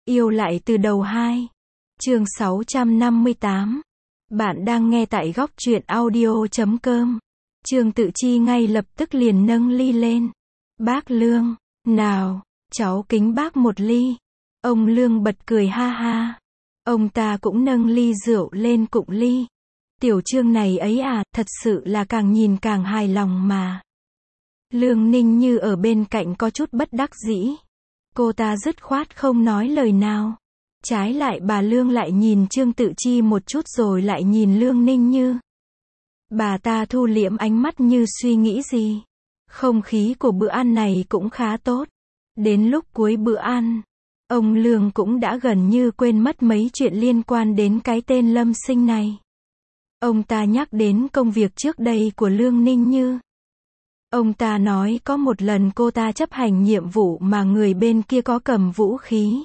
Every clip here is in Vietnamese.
Yêu lại từ đầu 2. Chương 658. Bạn đang nghe tại góc truyện audio.com. Trương Tự Chi ngay lập tức liền nâng ly lên. Bác Lương, nào, cháu kính bác một ly. Ông Lương bật cười ha ha. Ông ta cũng nâng ly rượu lên cụng ly. Tiểu Trương này ấy à, thật sự là càng nhìn càng hài lòng mà. Lương Ninh Như ở bên cạnh có chút bất đắc dĩ. Cô ta dứt khoát không nói lời nào. Trái lại bà Lương lại nhìn Trương Tự Chi một chút rồi lại nhìn Lương Ninh Như. Bà ta thu liễm ánh mắt như suy nghĩ gì. Không khí của bữa ăn này cũng khá tốt. Đến lúc cuối bữa ăn, ông Lương cũng đã gần như quên mất mấy chuyện liên quan đến cái tên Lâm Sinh này. Ông ta nhắc đến công việc trước đây của Lương Ninh Như. Ông ta nói có một lần cô ta chấp hành nhiệm vụ mà người bên kia có cầm vũ khí.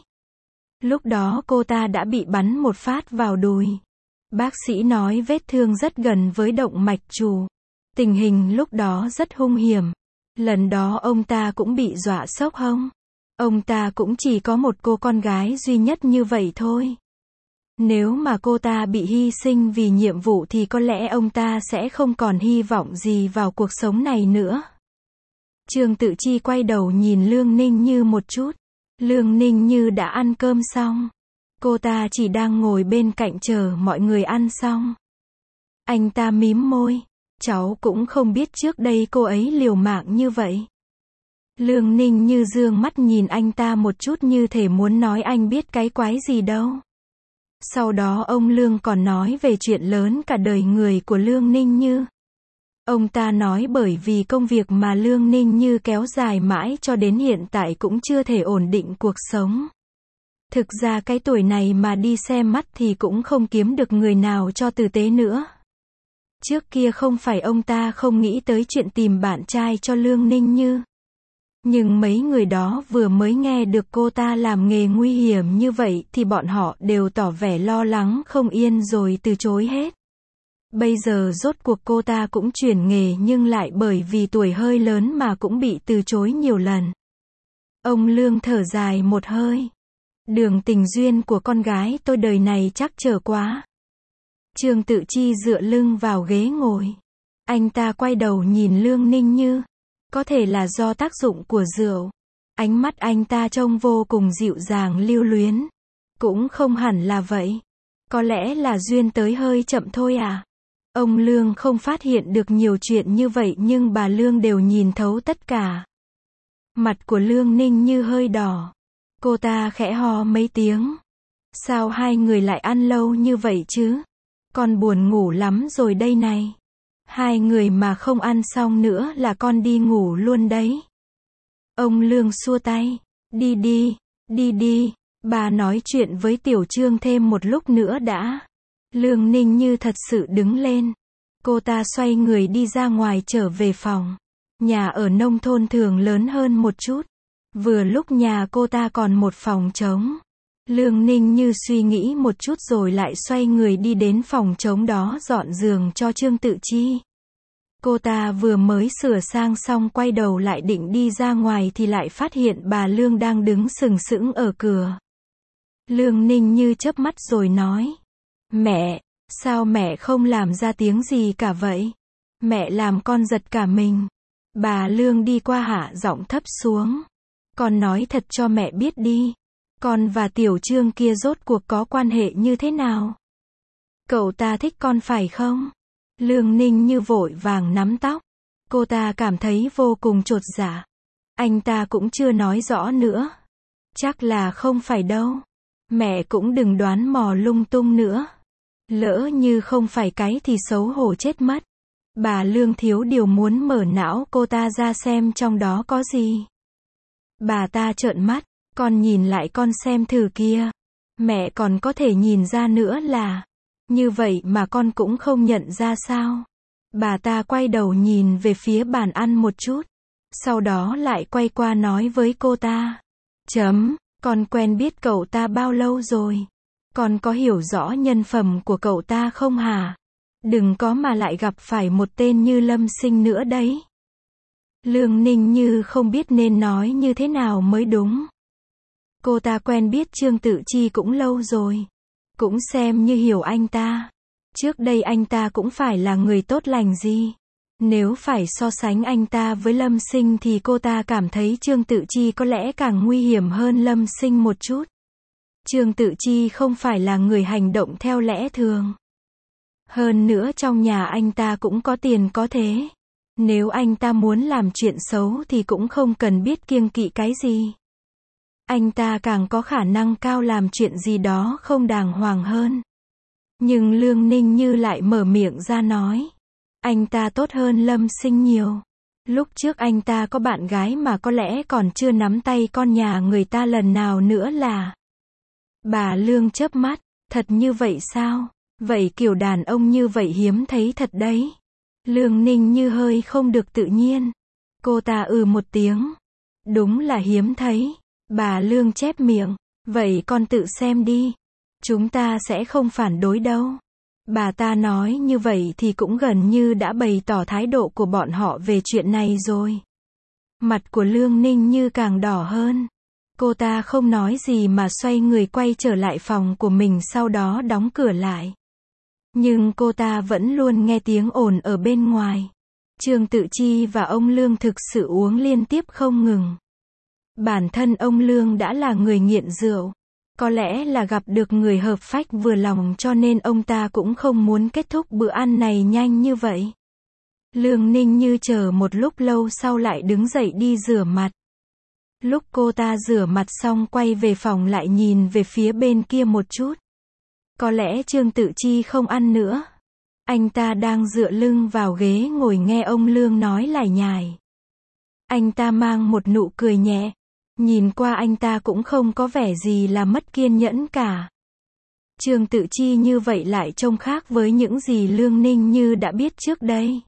Lúc đó cô ta đã bị bắn một phát vào đùi. Bác sĩ nói vết thương rất gần với động mạch chủ. Tình hình lúc đó rất hung hiểm. Lần đó ông ta cũng bị dọa sốc hông. Ông ta cũng chỉ có một cô con gái duy nhất như vậy thôi. Nếu mà cô ta bị hy sinh vì nhiệm vụ thì có lẽ ông ta sẽ không còn hy vọng gì vào cuộc sống này nữa. Trương Tự Chi quay đầu nhìn Lương Ninh Như một chút. Lương Ninh Như đã ăn cơm xong. Cô ta chỉ đang ngồi bên cạnh chờ mọi người ăn xong. Anh ta mím môi. Cháu cũng không biết trước đây cô ấy liều mạng như vậy. Lương Ninh Như dương mắt nhìn anh ta một chút như thể muốn nói anh biết cái quái gì đâu. Sau đó ông Lương còn nói về chuyện lớn cả đời người của Lương Ninh Như. Ông ta nói bởi vì công việc mà Lương Ninh Như kéo dài mãi cho đến hiện tại cũng chưa thể ổn định cuộc sống. Thực ra cái tuổi này mà đi xem mắt thì cũng không kiếm được người nào cho tử tế nữa. Trước kia không phải ông ta không nghĩ tới chuyện tìm bạn trai cho Lương Ninh Như. Nhưng mấy người đó vừa mới nghe được cô ta làm nghề nguy hiểm như vậy thì bọn họ đều tỏ vẻ lo lắng không yên rồi từ chối hết. Bây giờ rốt cuộc cô ta cũng chuyển nghề nhưng lại bởi vì tuổi hơi lớn mà cũng bị từ chối nhiều lần. Ông Lương thở dài một hơi. Đường tình duyên của con gái tôi đời này chắc trở quá. Trương Tự Chi dựa lưng vào ghế ngồi. Anh ta quay đầu nhìn Lương Ninh Như. Có thể là do tác dụng của rượu. Ánh mắt anh ta trông vô cùng dịu dàng lưu luyến. Cũng không hẳn là vậy. Có lẽ là duyên tới hơi chậm thôi à. Ông Lương không phát hiện được nhiều chuyện như vậy nhưng bà Lương đều nhìn thấu tất cả. Mặt của Lương Ninh Như hơi đỏ. Cô ta khẽ ho mấy tiếng. Sao hai người lại ăn lâu như vậy chứ? Con buồn ngủ lắm rồi đây này. Hai người mà không ăn xong nữa là con đi ngủ luôn đấy. Ông Lương xua tay. Đi đi, đi đi, bà nói chuyện với Tiểu Trương thêm một lúc nữa đã. Lương Ninh Như thật sự đứng lên. Cô ta xoay người đi ra ngoài trở về phòng. Nhà ở nông thôn thường lớn hơn một chút. Vừa lúc nhà cô ta còn một phòng trống. Lương Ninh Như suy nghĩ một chút rồi lại xoay người đi đến phòng trống đó dọn giường cho Trương Tự Chi. Cô ta vừa mới sửa sang xong quay đầu lại định đi ra ngoài thì lại phát hiện bà Lương đang đứng sừng sững ở cửa. Lương Ninh Như chớp mắt rồi nói. Mẹ, sao mẹ không làm ra tiếng gì cả vậy? Mẹ làm con giật cả mình. Bà Lương đi qua hạ giọng thấp xuống. Con nói thật cho mẹ biết đi. Con và Tiểu Trương kia rốt cuộc có quan hệ như thế nào? Cậu ta thích con phải không? Lương Ninh Như vội vàng nắm tóc. Cô ta cảm thấy vô cùng chột dạ. Anh ta cũng chưa nói rõ nữa. Chắc là không phải đâu. Mẹ cũng đừng đoán mò lung tung nữa. Lỡ như không phải cái thì xấu hổ chết mất. Bà Lương thiếu điều muốn mở não cô ta ra xem trong đó có gì. Bà ta trợn mắt. Con nhìn lại con xem thử kia. Mẹ còn có thể nhìn ra nữa là. Như vậy mà con cũng không nhận ra sao. Bà ta quay đầu nhìn về phía bàn ăn một chút. Sau đó lại quay qua nói với cô ta. Con quen biết cậu ta bao lâu rồi? Con có hiểu rõ nhân phẩm của cậu ta không hả? Đừng có mà lại gặp phải một tên như Lâm Sinh nữa đấy. Lương Ninh Như không biết nên nói như thế nào mới đúng. Cô ta quen biết Trương Tự Chi cũng lâu rồi. Cũng xem như hiểu anh ta. Trước đây anh ta cũng phải là người tốt lành gì. Nếu phải so sánh anh ta với Lâm Sinh thì cô ta cảm thấy Trương Tự Chi có lẽ càng nguy hiểm hơn Lâm Sinh một chút. Trương Tự Chi không phải là người hành động theo lẽ thường. Hơn nữa trong nhà anh ta cũng có tiền có thế. Nếu anh ta muốn làm chuyện xấu thì cũng không cần biết kiêng kỵ cái gì. Anh ta càng có khả năng cao làm chuyện gì đó không đàng hoàng hơn. Nhưng Lương Ninh Như lại mở miệng ra nói. Anh ta tốt hơn Lâm Sinh nhiều. Lúc trước anh ta có bạn gái mà có lẽ còn chưa nắm tay con nhà người ta lần nào nữa là. Bà Lương chớp mắt. Thật như vậy sao? Vậy kiểu đàn ông như vậy hiếm thấy thật đấy. Lương Ninh Như hơi không được tự nhiên. Cô ta một tiếng. Đúng là hiếm thấy. Bà Lương chép miệng. Vậy con tự xem đi. Chúng ta sẽ không phản đối đâu. Bà ta nói như vậy thì cũng gần như đã bày tỏ thái độ của bọn họ về chuyện này rồi. Mặt của Lương Ninh Như càng đỏ hơn. Cô ta không nói gì mà xoay người quay trở lại phòng của mình, sau đó đóng cửa lại. Nhưng cô ta vẫn luôn nghe tiếng ồn ở bên ngoài. Trương Tự Chi và ông Lương thực sự uống liên tiếp không ngừng. Bản thân ông Lương đã là người nghiện rượu. Có lẽ là gặp được người hợp phách vừa lòng cho nên ông ta cũng không muốn kết thúc bữa ăn này nhanh như vậy. Lương Ninh Như chờ một lúc lâu sau lại đứng dậy đi rửa mặt. Lúc cô ta rửa mặt xong quay về phòng lại nhìn về phía bên kia một chút. Có lẽ Trương Tự Chi không ăn nữa. Anh ta đang dựa lưng vào ghế ngồi nghe ông Lương nói lải nhải. Anh ta mang một nụ cười nhẹ. Nhìn qua anh ta cũng không có vẻ gì là mất kiên nhẫn cả. Trương Tự Chi như vậy lại trông khác với những gì Lương Ninh Như đã biết trước đây.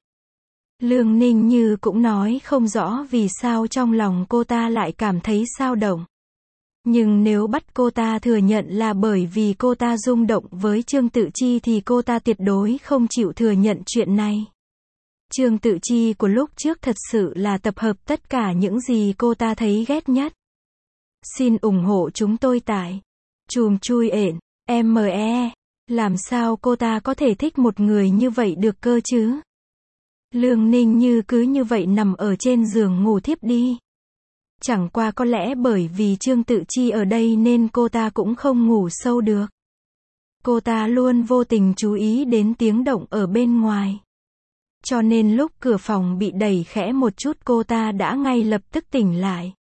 Lương Ninh Như cũng nói không rõ vì sao trong lòng cô ta lại cảm thấy xao động. Nhưng nếu bắt cô ta thừa nhận là bởi vì cô ta rung động với Trương Tự Chi thì cô ta tuyệt đối không chịu thừa nhận chuyện này. Trương Tự Chi của lúc trước thật sự là tập hợp tất cả những gì cô ta thấy ghét nhất. Xin ủng hộ chúng tôi tại chùm chui ện, ME. Làm sao cô ta có thể thích một người như vậy được cơ chứ? Lương Ninh Như cứ như vậy nằm ở trên giường ngủ thiếp đi. Chẳng qua có lẽ bởi vì Trương Tự Chi ở đây nên cô ta cũng không ngủ sâu được. Cô ta luôn vô tình chú ý đến tiếng động ở bên ngoài. Cho nên lúc cửa phòng bị đẩy khẽ một chút cô ta đã ngay lập tức tỉnh lại.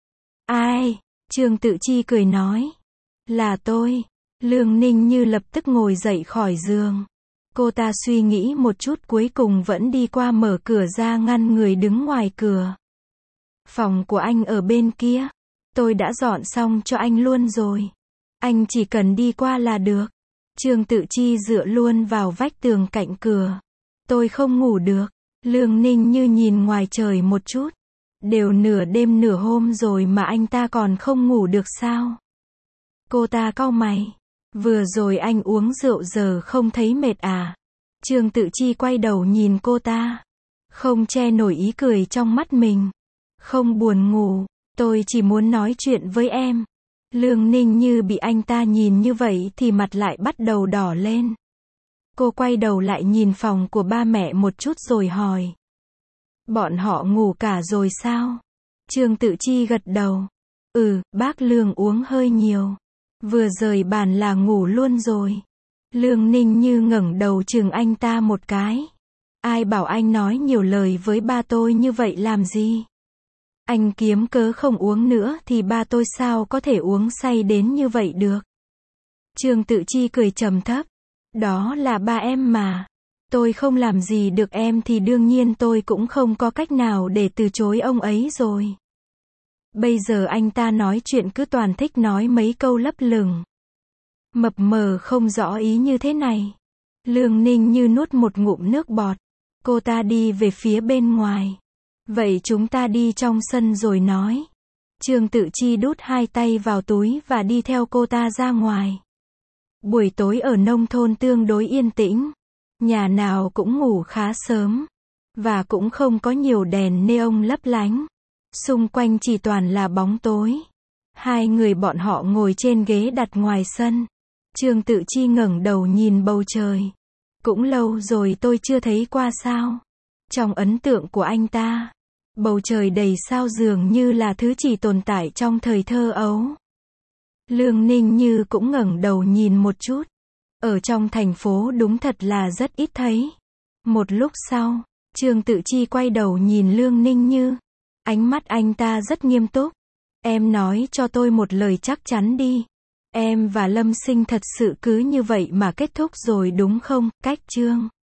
Ai? Trương Tự Chi cười nói. Là tôi. Lương Ninh Như lập tức ngồi dậy khỏi giường. Cô ta suy nghĩ một chút cuối cùng vẫn đi qua mở cửa ra ngăn người đứng ngoài cửa. Phòng của anh ở bên kia. Tôi đã dọn xong cho anh luôn rồi. Anh chỉ cần đi qua là được. Trương Tự Chi dựa luôn vào vách tường cạnh cửa. Tôi không ngủ được. Lương Ninh Như nhìn ngoài trời một chút. Đều nửa đêm nửa hôm rồi mà anh ta còn không ngủ được sao? Cô ta cau mày. Vừa rồi anh uống rượu giờ không thấy mệt à? Trương Tự Chi quay đầu nhìn cô ta. Không che nổi ý cười trong mắt mình. Không buồn ngủ. Tôi chỉ muốn nói chuyện với em. Lương Ninh Như bị anh ta nhìn như vậy thì mặt lại bắt đầu đỏ lên. Cô quay đầu lại nhìn phòng của ba mẹ một chút rồi hỏi. Bọn họ ngủ cả rồi sao? Trương Tự Chi gật đầu. Bác Lương uống hơi nhiều. Vừa rời bàn là ngủ luôn rồi. Lương Ninh Như ngẩng đầu chừng anh ta một cái. Ai bảo anh nói nhiều lời với ba tôi như vậy làm gì? Anh kiếm cớ không uống nữa thì ba tôi sao có thể uống say đến như vậy được? Trương Tự Chi cười trầm thấp. Đó là ba em mà. Tôi không làm gì được em thì đương nhiên tôi cũng không có cách nào để từ chối ông ấy rồi. Bây giờ anh ta nói chuyện cứ toàn thích nói mấy câu lấp lửng. Mập mờ không rõ ý như thế này. Lương Ninh Như nuốt một ngụm nước bọt. Cô ta đi về phía bên ngoài. Vậy chúng ta đi trong sân rồi nói. Trương Tự Chi đút hai tay vào túi và đi theo cô ta ra ngoài. Buổi tối ở nông thôn tương đối yên tĩnh. Nhà nào cũng ngủ khá sớm. Và cũng không có nhiều đèn neon lấp lánh. Xung quanh chỉ toàn là bóng tối. Hai người bọn họ ngồi trên ghế đặt ngoài sân. Trương Tự Chi ngẩng đầu nhìn bầu trời. Cũng lâu rồi tôi chưa thấy qua sao. Trong ấn tượng của anh ta, bầu trời đầy sao dường như là thứ chỉ tồn tại trong thời thơ ấu. Lương Ninh Như cũng ngẩng đầu nhìn một chút. Ở trong thành phố đúng thật là rất ít thấy. Một lúc sau, Trương Tự Chi quay đầu nhìn Lương Ninh Như. Ánh mắt anh ta rất nghiêm túc. Em nói cho tôi một lời chắc chắn đi. Em và Lâm Sinh thật sự cứ như vậy mà kết thúc rồi đúng không? Cách Trương